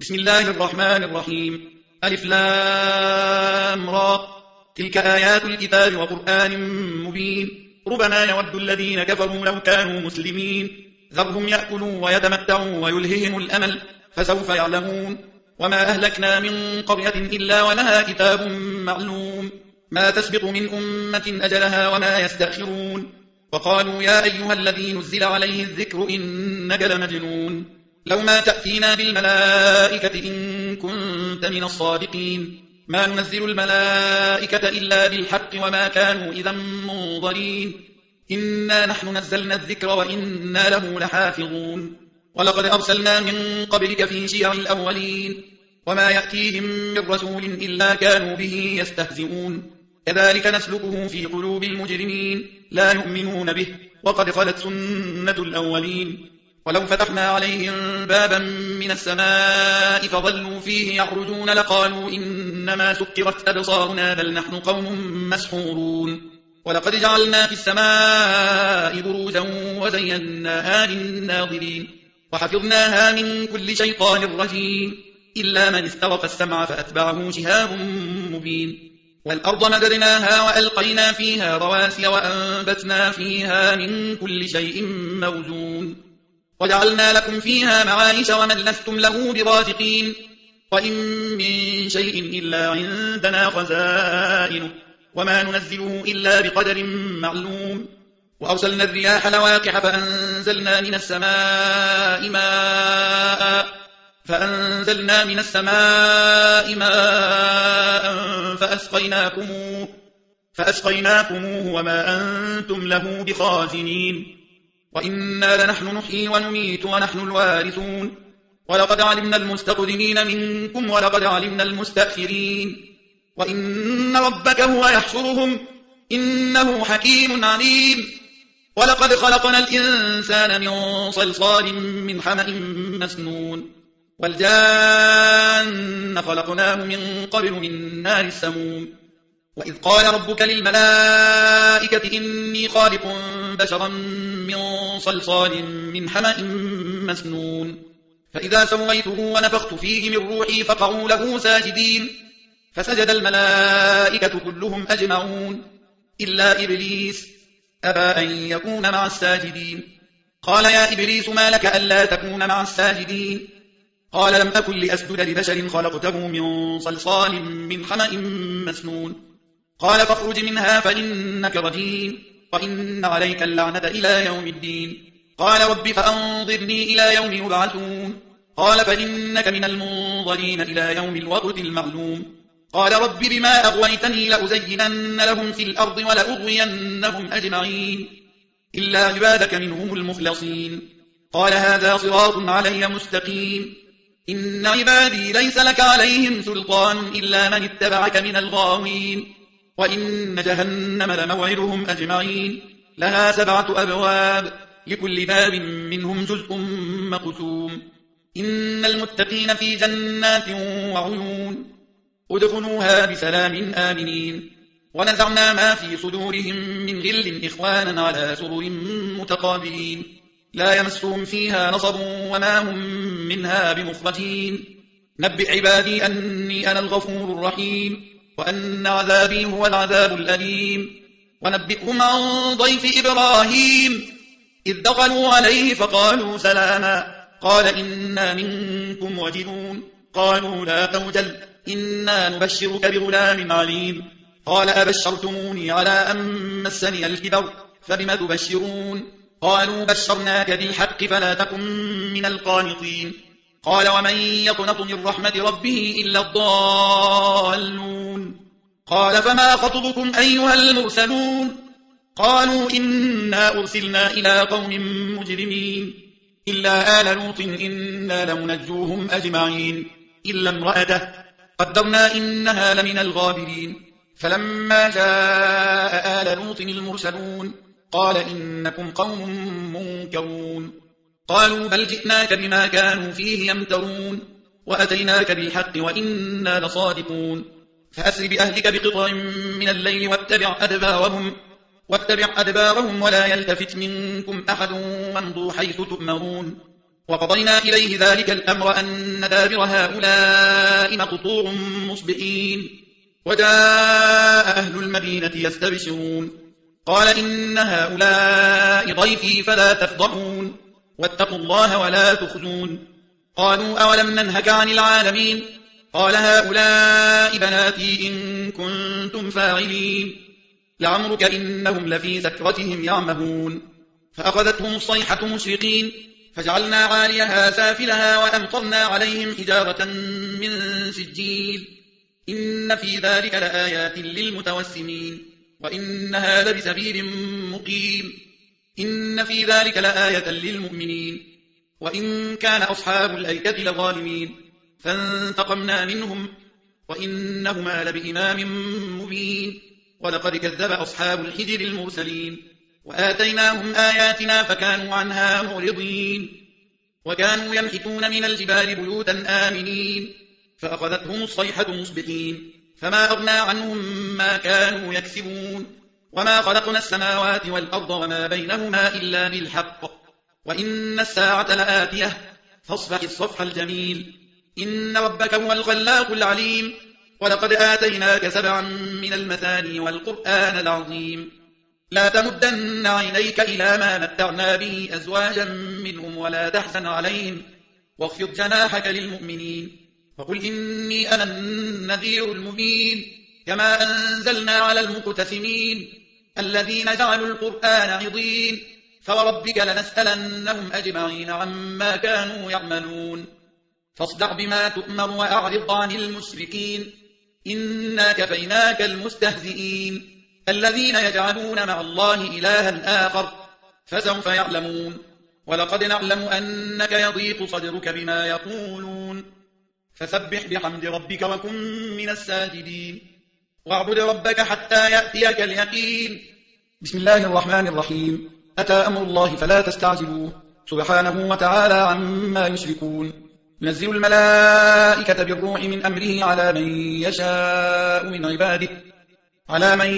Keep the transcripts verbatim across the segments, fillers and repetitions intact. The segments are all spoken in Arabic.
بسم الله الرحمن الرحيم. ألف لام را، تلك آيات الكتاب وقرآن مبين. ربما يود الذين كفروا لو كانوا مسلمين، ذرهم يأكلوا ويتمتعوا ويلههم الأمل، فسوف يعلمون. وما أهلكنا من قرية إلا ولها كتاب معلوم، ما تسبق من أمة أجلها وما يستأخرون. وقالوا يا أيها الذي نزل عليه الذكر إنك لمجنون، لو ما تأتينا بالملائكة إن كنت من الصادقين، ما ننزل الملائكة إلا بالحق وما كانوا إذا منظرين، إنا نحن نزلنا الذكر وإنا له لحافظون. ولقد أرسلنا من قبلك في شيع الأولين، وما يأتيهم من رسول إلا كانوا به يستهزئون، كذلك نسلكه في قلوب المجرمين لا يؤمنون به، وقد خلت سنة الأولين. ولو فتحنا عليهم بابا من السماء فظلوا فيه يعرجون لقالوا إنما سكرت أبصارنا بل نحن قوم مسحورون. ولقد جعلنا في السماء بروجا وزيناها للناظرين، وحفظناها من كل شيطان رجيم، إلا من استرق السمع فأتبعه شهاب مبين. والأرض مددناها وألقينا فيها رواسي وأنبتنا فيها من كل شيء موزون، وجعلنا لكم فيها معايش ومن لستم له برازقين، وإن من شيء إلا عندنا خزائنه وما ننزله إلا بقدر معلوم. وأرسلنا الرياح لواقح فأنزلنا من السماء ماء فأنزلنا من السماء ماء فأسقيناكموه فأسقيناكموه وما أنتم له بخازنين، وإنا لنحن نحيي ونميت ونحن الوارثون. ولقد علمنا المستقدمين منكم ولقد علمنا المستأخرين، وإن ربك هو يحشرهم إنه حكيم عليم. ولقد خلقنا الإنسان من صلصال من حمأ مسنون، والجان خلقناه من قبل من نار السموم. وإذ قال ربك للملائكة إني خالق بشرا من صلصال من حمأ مسنون، فإذا سويته ونفخت فيه من روحي فقعوا له ساجدين، فسجد الملائكة كلهم أجمعون إلا إبليس أبى أن يكون مع الساجدين. قال يا إبليس ما لك ألا تكون مع الساجدين؟ قال لم أكن لأسجد لبشر خلقته من صلصال من حمأ مسنون. قال فاخرج منها فإنك رجيم، وإن عليك اللعنة إلى يوم الدين. قال رب فأنظرني إلى يوم يبعثون. قال فإنك من المنظرين إلى يوم الوقت المعلوم. قال رب بما أغويتني لأزينن لهم في الأرض ولأغوينهم أجمعين إلا عبادك منهم المخلصين. قال هذا صراط علي مستقيم، إن عبادي ليس لك عليهم سلطان إلا من اتبعك من الغاوين. وإن جهنم لموعدهم أجمعين، لها سبعة أبواب لكل باب منهم جزء مقسوم. إن المتقين في جنات وعيون، ادخلوها بسلام آمنين. ونزعنا ما في صدورهم من غل إخوانا على سرر متقابلين، لا يمسهم فيها نصب وما هم منها بمخرجين. نبئ عبادي أني أنا الغفور الرحيم، وأن عذابي هو العذاب الأليم. ونبئهم عن ضيف إبراهيم إذ دخلوا عليه فقالوا سلاما، قال إنا منكم وجلون. قالوا لا توجل إنا نبشرك بغلام عليم. قال أبشرتموني على أن مسني الكبر فبم تبشرون؟ قالوا بشرناك بالحق فلا تكن من القانطين. قال ومن يقنط من رحمة ربه إلا الضالون. قال فما خطبكم أيها المرسلون؟ قالوا إنا أرسلنا إلى قوم مجرمين إلا آل لوط إنا لمنجوهم أجمعين إلا امرأته قدرنا إنها لمن الغابرين. فلما جاء آل لوط المرسلون قال إنكم قوم منكرون. قالوا بل جئناك بما كانوا فيه يمترون، وأتيناك بالحق وإنا لصادقون. فأسر بأهلك بقطع من الليل واتبع أدبارهم واتبع أدبارهم ولا يلتفت منكم أحد وامضوا حيث تؤمرون. وقضينا إليه ذلك الأمر أن دابر هؤلاء مقطوع مصبحين وجاء أهل المدينة يستبشرون قال إن هؤلاء ضيفي فلا تفضحون واتقوا الله ولا تخزون قالوا أولم ننهك عن العالمين قال هؤلاء بناتي إن كنتم فاعلين لعمرك إنهم لفي سكرتهم يعمهون فأخذتهم الصيحة مشرقين فجعلنا عاليها سافلها وأمطرنا عليهم حجارة من سجيل إن في ذلك لآيات للمتوسمين وإنها لبسبيل مقيم إن في ذلك لآية للمؤمنين وإن كان أصحاب الأيكة لظالمين فانتقمنا منهم وإنهما لبإمام مبين ولقد كذب أصحاب الحجر المرسلين وآتيناهم آياتنا فكانوا عنها معرضين وكانوا ينحتون من الجبال بيوتا آمنين فأخذتهم الصيحة مصبحين فما أغنى عنهم ما كانوا يكسبون وما خلقنا السماوات والأرض وما بينهما إلا بالحق وإن الساعة لآتية فاصفح الصفح الجميل إن ربك هو الخلاق العليم ولقد آتيناك سبعا من المثاني والقرآن العظيم لا تمدن عينيك إلى ما متعنا به أزواجا منهم ولا تحزن عليهم واخفض جناحك للمؤمنين وقل إني أنا النذير المبين كما أنزلنا على المقتسمين الذين جعلوا القرآن عضين فوربك لنسألنهم أجمعين عما كانوا يعملون فاصدع بما تؤمر وأعرض عن المشركين إنا كفيناك المستهزئين الذين يجعلون مع الله إلها آخر فسوف يعلمون ولقد نعلم أنك يضيق صدرك بما يقولون فسبح بحمد ربك وكن من الساجدين واعبد ربك حتى يأتيك اليقين بسم الله الرحمن الرحيم أتى أمر الله فلا تستعجلوه سبحانه وتعالى عما يشركون ينزل الملائكة بالروح من أمره على من يشاء من عباده على من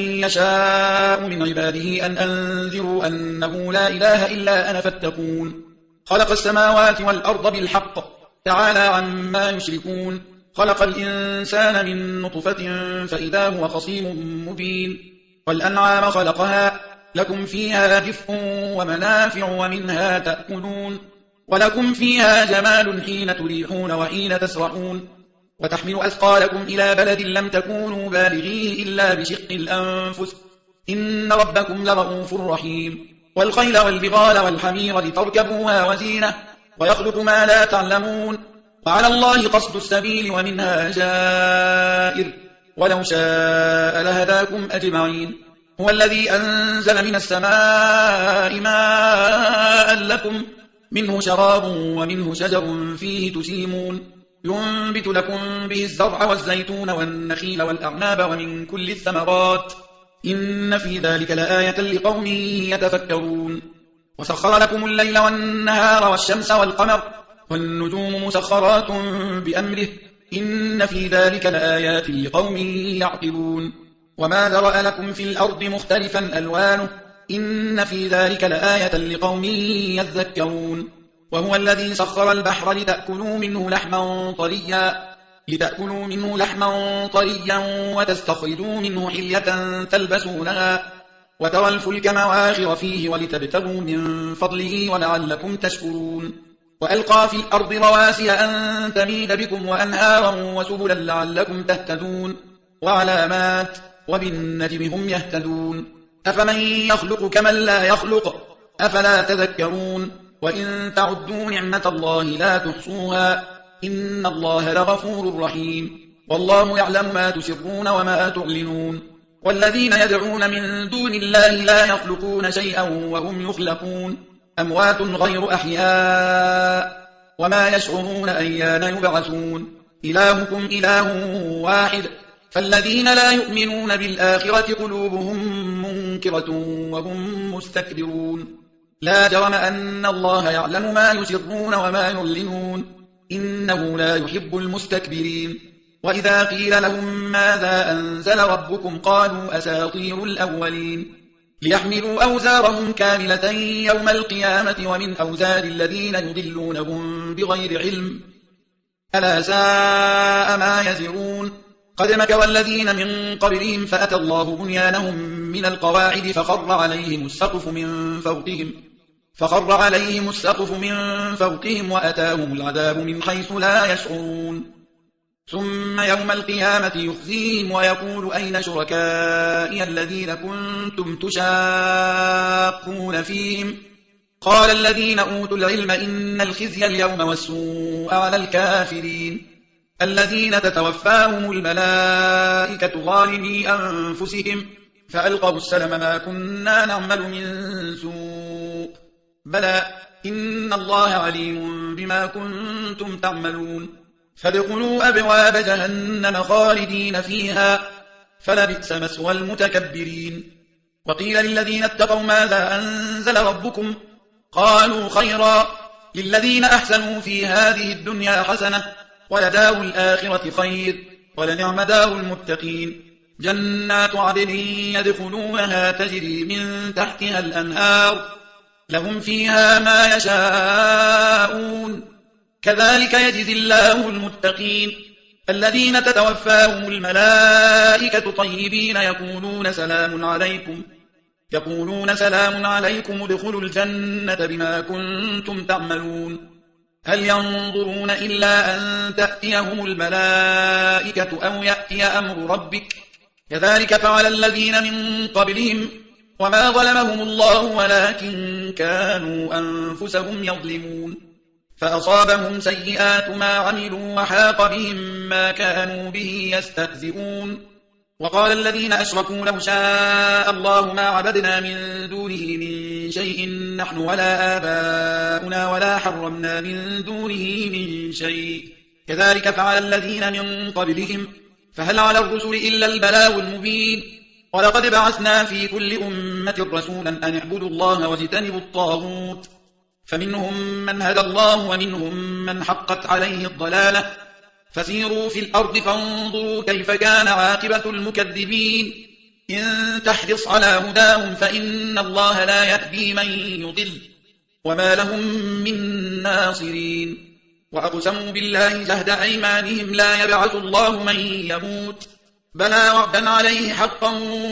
يشاء من عباده أن أنذروا أنه لا إله إلا أنا فاتقون خلق السماوات والأرض بالحق تعالى عما يشركون خلق الإنسان من نطفة فإذا هو خصيم مبين والأنعام خلقها لكم فيها دفء ومنافع ومنها تأكلون ولكم فيها جمال حين تريحون وحين تسرحون وتحمل أثقالكم إلى بلد لم تكونوا بالغيه إلا بشق الأنفس إن ربكم لرؤوف رحيم والخيل والبغال والحمير لتركبوها وزينة ويخلق ما لا تعلمون وعلى الله قصد السبيل ومنها جائر ولو شاء لهداكم أجمعين هو الذي أنزل من السماء ماء لكم منه شراب ومنه شجر فيه تسيمون ينبت لكم به الزرع والزيتون والنخيل والأعناب ومن كل الثمرات إن في ذلك لآية لقوم يتفكرون وسخر لكم الليل والنهار والشمس والقمر والنجوم مسخرات بأمره إن في ذلك لآيات لقوم يعقلون وما ذرأ لكم في الأرض مختلفا ألوانه إن في ذلك لآية لقوم يذكرون وهو الذي سخر البحر لتأكلوا منه لحما طريا لتأكلوا منه لحما طريا وتستخرجوا منه حلية تلبسونها وترى الفلك مواخر فيه ولتبتغوا من فضله ولعلكم تشكرون وألقى في الأرض رواسي أن تميد بكم وأنهارا وسبلا لعلكم تهتدون وعلامات وبالنجم هم يهتدون أفمن يخلق كمن لا يخلق أفلا تذكرون وإن تعدوا نعمة الله لا تحصوها إن الله لغفور رحيم والله يعلم ما تسرون وما تعلنون والذين يدعون من دون الله لا يخلقون شيئا وهم يخلقون أموات غير أحياء وما يشعرون أيان يبعثون إلهكم إله واحد فالذين لا يؤمنون بالآخرة قلوبهم منكرة وهم مستكبرون لا جرم أن الله يعلم ما يسرون وما يعلنون إنه لا يحب المستكبرين وإذا قيل لهم ماذا أنزل ربكم قالوا أساطير الأولين ليحملوا أوزارهم كاملة يوم القيامة ومن أوزار الذين يضلونهم بغير علم ألا ساء ما يزرون قد مكر الذين من قبلهم فأتى الله بنيانهم من القواعد فخر عليهم السقف من فوقهم فخر عليهم السقف من فوقهم وأتاهم العذاب من حيث لا يشعرون ثم يوم القيامة يخزيهم ويقول أين شركائي الذين كنتم تشاقون فيهم قال الذين أوتوا العلم إن الخزي اليوم والسوء على الكافرين الذين تتوفاهم الملائكة ظالمي أنفسهم فألقوا السلم ما كنا نعمل من سوء بلى إن الله عليم بما كنتم تعملون فادخلوا أبواب جهنم خالدين فيها فلبئس مثوى المتكبرين وقيل للذين اتقوا ماذا أنزل ربكم قالوا خيرا للذين أحسنوا في هذه الدنيا حسنة ولدار الآخرة خير ولنعم دار المتقين جنات عدن يدخلونها تجري من تحتها الأنهار لهم فيها ما يشاءون كذلك يجزي الله المتقين الذين تتوفاهم الملائكة طيبين يقولون سلام عليكم يقولون سلام عليكم ادخلوا الجنة بما كنتم تعملون هل ينظرون إلا أن تأتيهم الملائكة أو يأتي أمر ربك كذلك فعل الذين من قبلهم وما ظلمهم الله ولكن كانوا أنفسهم يظلمون فأصابهم سيئات ما عملوا وحاق بهم ما كانوا به يستهزئون وقال الذين أشركوا لو شاء الله ما عبدنا من دونه من شيء نحن ولا آباؤنا ولا حرمنا من دونه من شيء كذلك فعل الذين من قبلهم فهل على الرسل إلا البلاغ المبين ولقد بعثنا في كل أمة رسولا أن اعبدوا الله واجتنبوا الطاغوت فمنهم من هدى الله ومنهم من حقت عليه الضلالة فسيروا في الأرض فانظروا كيف كان عاقبة المكذبين إن تحرص على هداهم فإن الله لا يهدي من يضل وما لهم من ناصرين وأقسموا بالله جهد أيمانهم لا يبعث الله من يموت بلى وعدا عليه حقا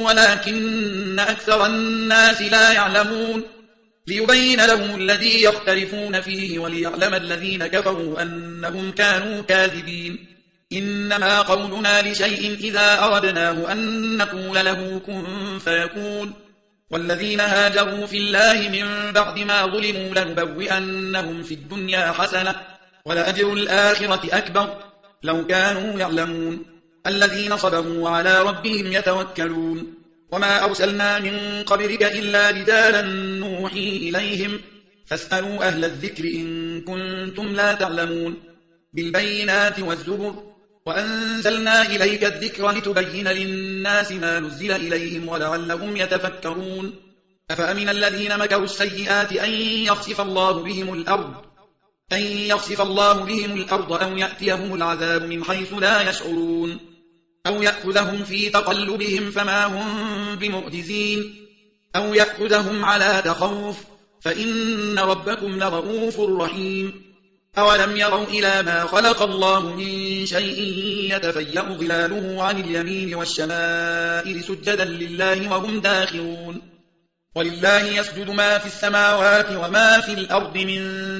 ولكن أكثر الناس لا يعلمون ليبين لهم الذي يختلفون فيه وليعلم الذين كفروا أنهم كانوا كاذبين إنما قولنا لشيء إذا أردناه أن نقول له كن فيكون والذين هاجروا في الله من بعد ما ظلموا لنبوئنهم في الدنيا حسنة ولأجر الآخرة أكبر لو كانوا يعلمون الذين صبروا وعلى ربهم يتوكلون وما أرسلنا من قبلك إلا رجالا نوحي إليهم فاسألوا أهل الذكر إن كنتم لا تعلمون بالبينات والزبر وأنزلنا إليك الذكر لتبين للناس ما نزل إليهم ولعلهم يتفكرون أفأمن الذين مكروا السيئات أن يخسف الله بهم الأرض أن يخسف الله بهم الأرض أو يأتيهم العذاب من حيث لا يشعرون أو يأخذهم في تقلبهم فما هم بمعجزين أو يأخذهم على تخوف فإن ربكم لرؤوف رحيم أولم يروا إلى ما خلق الله من شيء يتفيأ ظلاله عن اليمين والشمائل سجدا لله وهم داخرون ولله يسجد ما في السماوات وما في الأرض من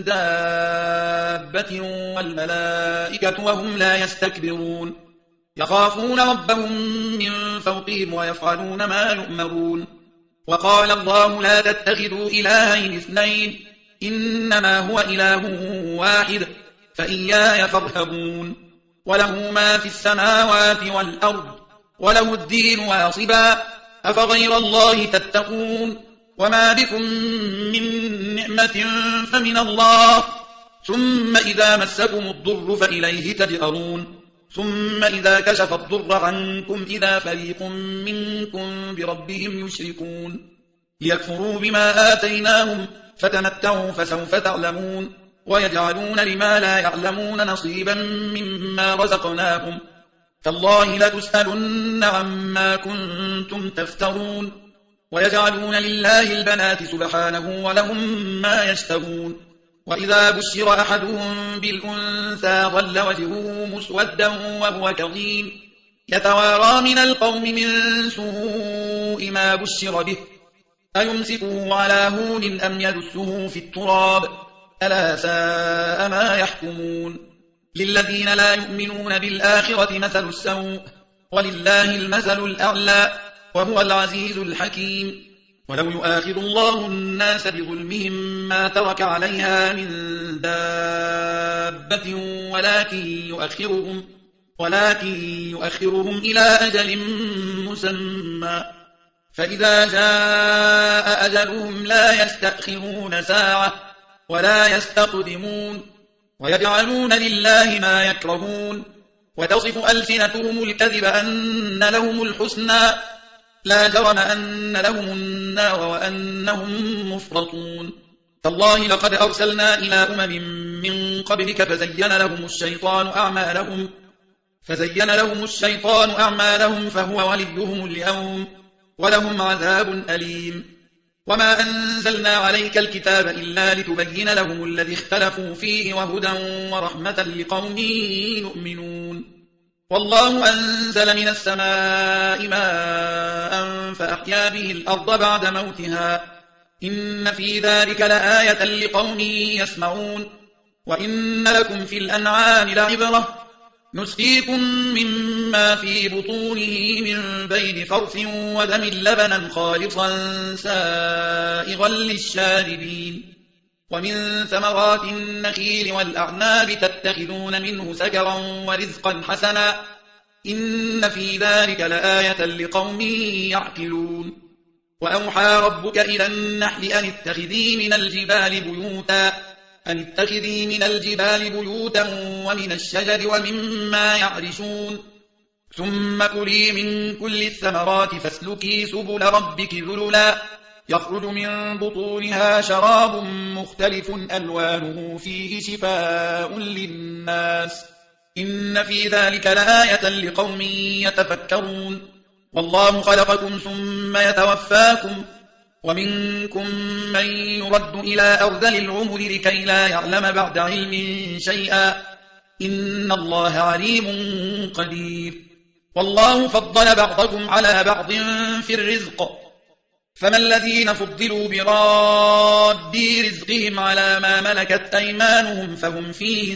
دابة والملائكة وهم لا يستكبرون يخافون ربهم من فوقهم ويفعلون ما يؤمرون وقال الله لا تتخذوا إلهين اثنين إنما هو إله واحد فإياي فارهبون وله ما في السماوات والأرض وله الدين واصبا أفغير الله تتقون وما بكم من نعمة فمن الله ثم إذا مسكم الضر فإليه تجأرون ثم إذا كشف الضر عنكم إذا فريق منكم بربهم يشركون ليكفروا بما آتيناهم فتمتعوا فسوف تعلمون ويجعلون لما لا يعلمون نصيبا مما رزقناهم تالله لتسألن عما كنتم تفترون ويجعلون لله البنات سبحانه ولهم ما يشتهون وإذا بشر أحدهم بالأنثى ظل وجهه مسودا وهو كظيم يتوارى من القوم من سوء ما بشر به أيمسكه على هون أم يدسه في التراب ألا ساء ما يحكمون للذين لا يؤمنون بالآخرة مثل السوء ولله المثل الأعلى وهو العزيز الحكيم ولو يؤاخذ الله الناس بظلمهم ما ترك عليها من دابة ولكن يؤخرهم, ولكن يؤخرهم إلى أجل مسمى فإذا جاء أجلهم لا يستأخرون ساعة ولا يستقدمون ويجعلون لله ما يكرهون وتصف ألسنتهم الكذب أن لهم الحسنى لا جرم أن لهم النار وأنهم مفرطون تالله لقد أرسلنا إلى أمم من قبلك فزين لهم الشيطان أعمالهم فزين لهم الشيطان أعمالهم فهو وليهم اليوم ولهم عذاب أليم وما أنزلنا عليك الكتاب إلا لتبين لهم الذي اختلفوا فيه وهدى ورحمة لقوم يؤمنون والله أنزل من السماء ماء فأحيا به الأرض بعد موتها إن في ذلك لآية لقوم يسمعون وإن لكم في الأنعام لعبرة نسقيكم مما في بطونه من بين فرث ودم لبنا خالصا سائغا للشاربين ومن ثمرات النخيل والأعناب تتخذون منه سكرا ورزقا حسنا إن في ذلك لآية لقوم يعقلون وأوحى ربك إلى النحل أن اتخذي من الجبال بيوتا أن اتخذي من الجبال بيوتا ومن الشجر ومما يعرشون ثم كلي من كل الثمرات فاسلكي سبل ربك ذللا يخرج من بطونها شراب مختلف ألوانه فيه شفاء للناس إن في ذلك لآية لقوم يتفكرون والله خلقكم ثم يتوفاكم ومنكم من يرد إلى أرذل العمر لكي لا يعلم بعد علم شيئا إن الله عليم قدير والله فضل بعضكم على بعض في الرزق فما الذين فضلوا براد رزقهم على ما ملكت أيمانهم فهم فيه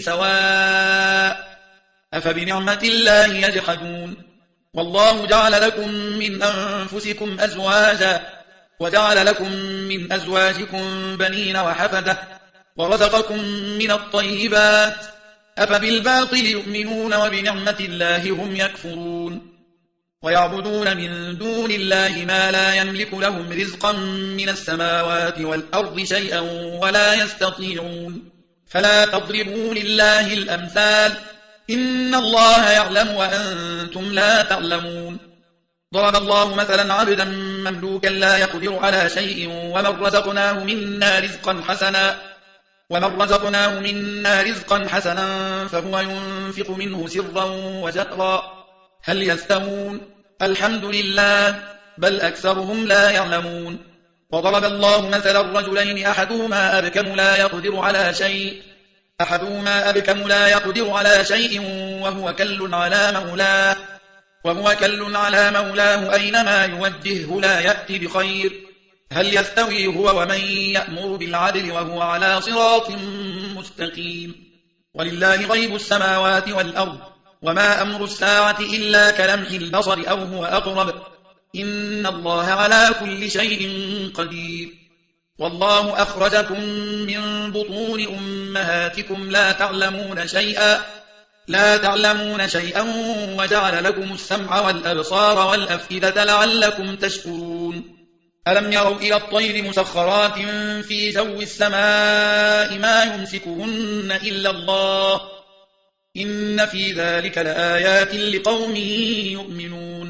سواء أفبنعمة الله يجحدون والله جعل لكم من أنفسكم أزواجا وجعل لكم من أزواجكم بنين وحفدة ورزقكم من الطيبات أفبالباطل يؤمنون وبنعمة الله هم يكفرون ويعبدون من دون الله ما لا يملك لهم رزقا من السماوات والأرض شيئا ولا يستطيعون فلا تضربوا لله الأمثال إن الله يعلم وأنتم لا تعلمون ضرب الله مثلا عبدا مملوكا لا يقدر على شيء ومن رزقناه منا رزقا حسنا ومن رزقناه منا رزقا حسنا فهو ينفق منه سرا وجهرا هل يستوون الحمد لله بل أكثرهم لا يعلمون وضرب الله مثلا الرجلين أحدهما أبكم لا يقدر على شيء أحدهما أبكم لا يقدر على شيء وهو كل على مولاه وهو كل على مولاه أينما يوجهه لا يأتي بخير هل يستوي هو ومن يأمر بالعدل وهو على صراط مستقيم ولله غيب السماوات والأرض وما أمر الساعة إلا كلمح البصر أو هو أقرب إن الله على كل شيء قدير والله أخرجكم من بطون أمهاتكم لا تعلمون شيئا لا تعلمون شيئا وجعل لكم السمع والأبصار والأفئدة لعلكم تشكرون ألم يروا إلى الطير مسخرات في جو السماء ما يمسكهن إلا الله إن في ذلك لآيات لقوم يؤمنون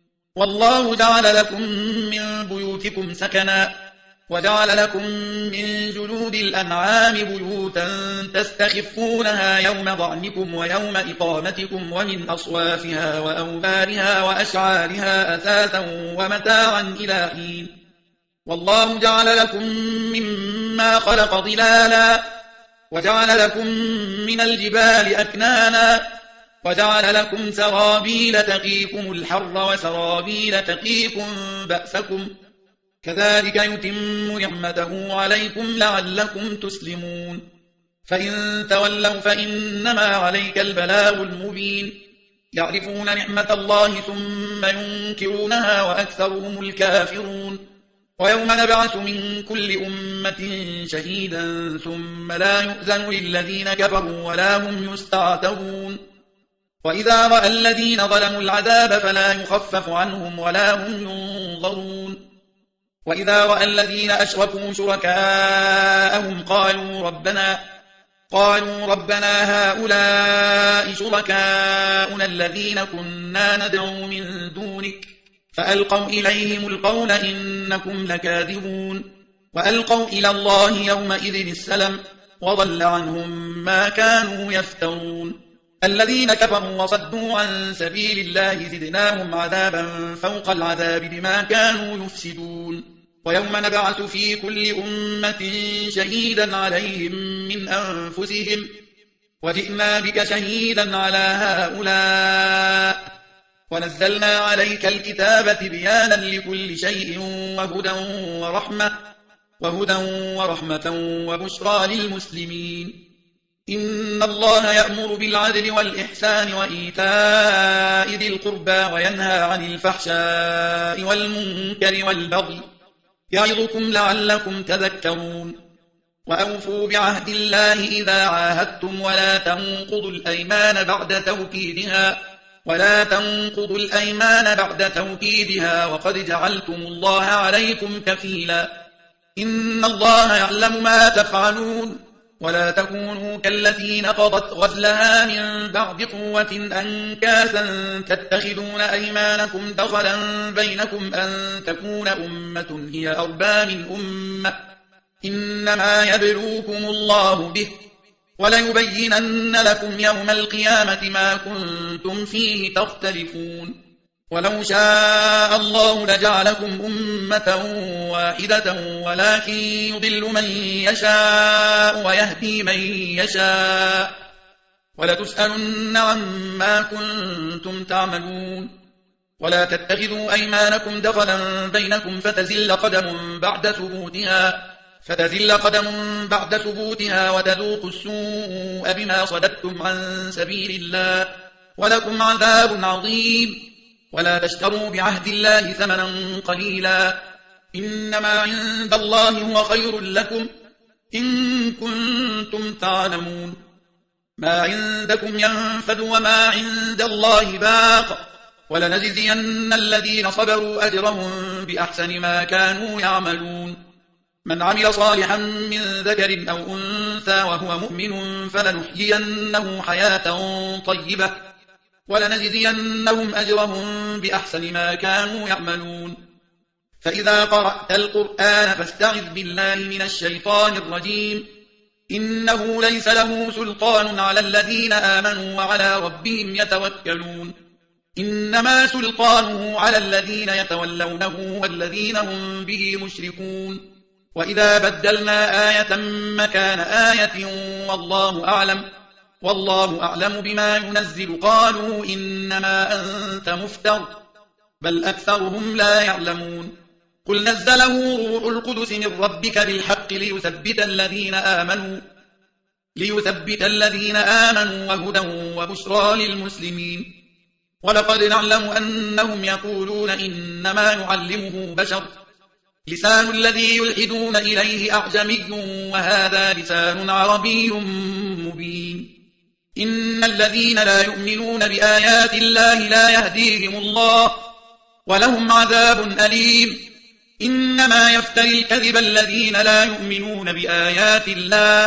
والله جعل لكم من بيوتكم سكنا وجعل لكم من جلود الأنعام بيوتا تستخفونها يوم ضعنكم ويوم إقامتكم ومن أصوافها وأوبارها وأشعارها أثاثا ومتاعا إلى حين والله جعل لكم مما خلق ظلالا وجعل لكم من الجبال أكنانا وجعل لكم سرابيل تقيكم الحر وسرابيل تقيكم بأسكم كذلك يتم نعمته عليكم لعلكم تسلمون فإن تولوا فإنما عليك البلاغ المبين يعرفون نعمة الله ثم ينكرونها وأكثرهم الكافرون ويوم نبعث من كل أمة شهيدا ثم لا يؤذن للذين كفروا ولا هم يستعتبون وإذا رأى الذين ظلموا العذاب فلا يخفف عنهم ولا هم ينظرون وإذا رأى الذين أشركوا شركاءهم قالوا ربنا قالوا ربنا هؤلاء شركاؤنا الذين كنا ندعو من دونك فألقوا إليهم القول إنكم لكاذبون وألقوا إلى الله يومئذ السلم وضل عنهم ما كانوا يفترون الذين كفروا وصدوا عن سبيل الله زدناهم عذابا فوق العذاب بما كانوا يفسدون ويوم نبعث في كل أمة شهيدا عليهم من أنفسهم وجئنا بك شهيدا على هؤلاء ونزلنا عليك الكتاب بيانا لكل شيء وهدى ورحمة وهدى ورحمة وبشرى للمسلمين إن الله يأمر بالعدل والإحسان وإيتاء ذي القربى وينهى عن الفحشاء والمنكر والبغي يعظكم لعلكم تذكرون وأوفوا بعهد الله إذا عاهدتم ولا تنقضوا الأيمان بعد توكيدها ولا تنقضوا الأيمان بعد توكيدها وقد جعلتم الله عليكم كفيلا إن الله يعلم ما تفعلون ولا تكونوا كالتي نقضت غزلها من بعد قوة أنكاسا تتخذون أيمانكم دخلا بينكم أن تكون أمة هي أربى من أمة إنما يبلوكم الله به وليبينن لكم يوم القيامة ما كنتم فيه تختلفون ولو شاء الله لجعلكم أمة واحدة ولكن يضل من يشاء ويهدي من يشاء ولتسألن عما كنتم تعملون ولا تتخذوا أيمانكم دخلا بينكم فتزل قدم بعد ثبوتها فتزل قدم بعد ثبوتها وتذوقوا السوء بما صددتم عن سبيل الله ولكم عذاب عظيم ولا تشتروا بعهد الله ثمنا قليلا إنما عند الله هو خير لكم إن كنتم تعلمون ما عندكم ينفد وما عند الله باق ولنجزين الذين صبروا أجرهم بأحسن ما كانوا يعملون من عمل صالحا من ذكر أو أنثى وهو مؤمن فلنحيينه حياة طيبة ولنجزينهم أجرهم بأحسن ما كانوا يعملون فإذا قرأت القرآن فاستعذ بالله من الشيطان الرجيم إنه ليس له سلطان على الذين آمنوا وعلى ربهم يتوكلون إنما سلطانه على الذين يتولونه والذين هم به مشركون وإذا بدلنا آية مكان آية والله أعلم والله أعلم بما ينزل قالوا إنما أنت مفتر بل أكثرهم لا يعلمون قل نزله روح القدس من ربك بالحق ليثبت الذين آمنوا ليثبت الذين آمنوا وهدى وبشرى للمسلمين ولقد نعلم أنهم يقولون إنما يعلمه بشر لسان الذي يلحدون إليه أعجمي وهذا لسان عربي مبين إن الذين لا يؤمنون بآيات الله لا يهديهم الله ولهم عذاب أليم إنما يفتري الكذب الذين لا يؤمنون بآيات الله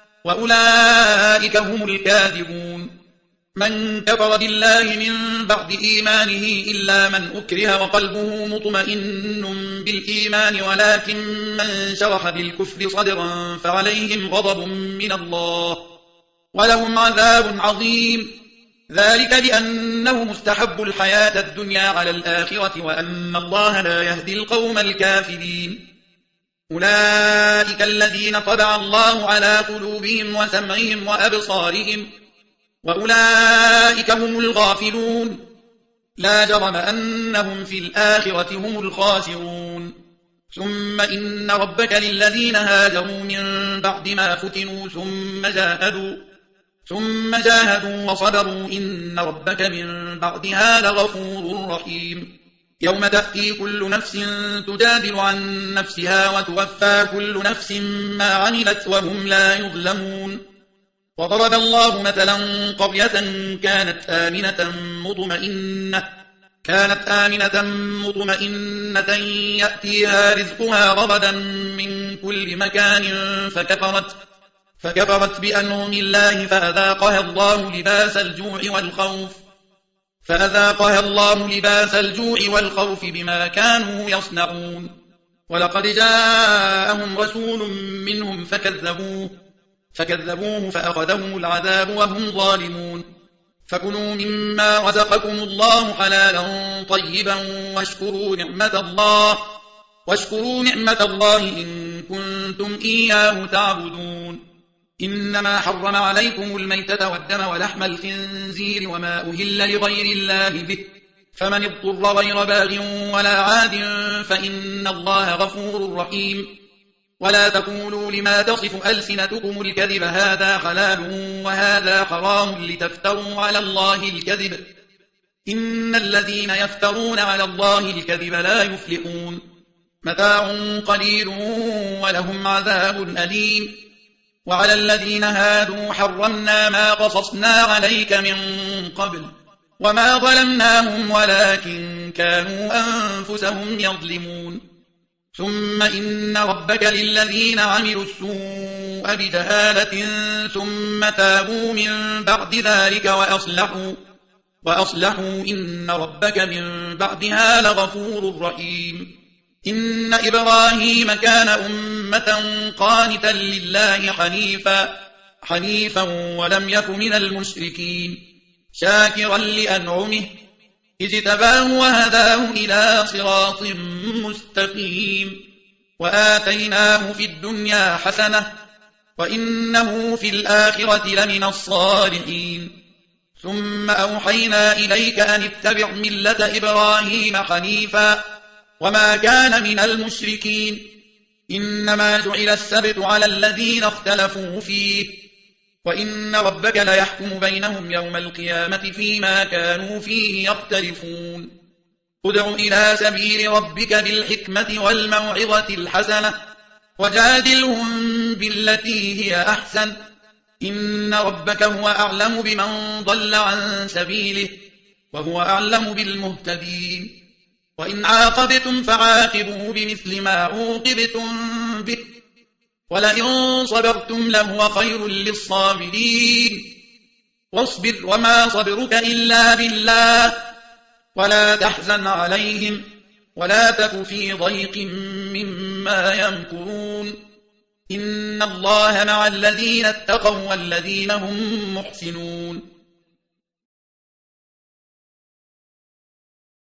وأولئك هم الكاذبون من كفر بالله من بعد إيمانه إلا من أكره وقلبه مطمئن بالإيمان ولكن من شرح بالكفر صدرا فعليهم غضب من الله ولهم عذاب عظيم ذلك لأنه مستحب الحياة الدنيا على الآخرة وأن الله لا يهدي القوم الكافرين أولئك الذين طبع الله على قلوبهم وسمعهم وأبصارهم وأولئك هم الغافلون لا جرم أنهم في الآخرة هم الخاسرون ثم إن ربك للذين هاجروا من بعد ما فتنوا ثم جاهدوا ثم جاهدوا وصبروا إن ربك من بعدها لغفور رحيم يوم تأتي كل نفس تجادل عن نفسها وتوفى كل نفس ما عملت وهم لا يظلمون وضرب الله مثلا قرية كانت آمنة مطمئنة كانت آمنة مطمئنة يأتيها رزقها رغدا من كل مكان فكفرت فكفرت بأنعم الله فأذاقها الله لباس الجوع والخوف فأذاقها الله لباس الجوع والخوف بما كانوا يصنعون ولقد جاءهم رسول منهم فكذبوه فكذبوه فأخذهم العذاب وهم ظالمون فكلوا مما رزقكم الله حلالا طيبا واشكروا نعمة الله واشكروا نعمة الله إن كنتم إياه تعبدون إنما حرم عليكم الميتة والدم ولحم الخنزير وما أهل لغير الله به فمن اضطر غير باغ ولا عاد فإن الله غفور رحيم ولا تقولوا لما تصف ألسنتكم الكذب هذا حلال وهذا حرام لتفتروا على الله الكذب إن الذين يفترون على الله الكذب لا يفلحون متاع قليل ولهم عذاب أليم وعلى الذين هادوا حرمنا ما قصصنا عليك من قبل وما ظلمناهم ولكن كانوا أنفسهم يظلمون ثم إن ربك للذين عملوا السوء بجهالة ثم تابوا من بعد ذلك وأصلحوا وأصلحوا إن ربك من بعدها لغفور رحيم إن إبراهيم كان أمة قانتا لله حنيفا حنيفا ولم يك من المشركين شاكرا لأنعمه اجتباه وهداه إلى صراط مستقيم وآتيناه في الدنيا حسنة وإنه في الآخرة لمن الصالحين ثم أوحينا إليك أن اتبع ملة إبراهيم حنيفا وما كان من المشركين إنما جعل السبت على الذين اختلفوا فيه وإن ربك ليحكم بينهم يوم القيامة فيما كانوا فيه يختلفون ادع إلى سبيل ربك بالحكمة والموعظة الحسنة وجادلهم بالتي هي أحسن إن ربك هو أعلم بمن ضل عن سبيله وهو أعلم بالمهتدين وإن عاقبتم فعاقبوا بمثل ما عوقبتم به ولئن صبرتم لهو خير للصابرين واصبر وما صبرك إلا بالله ولا تحزن عليهم ولا تك في ضيق مما يمكرون إن الله مع الذين اتقوا والذين هم محسنون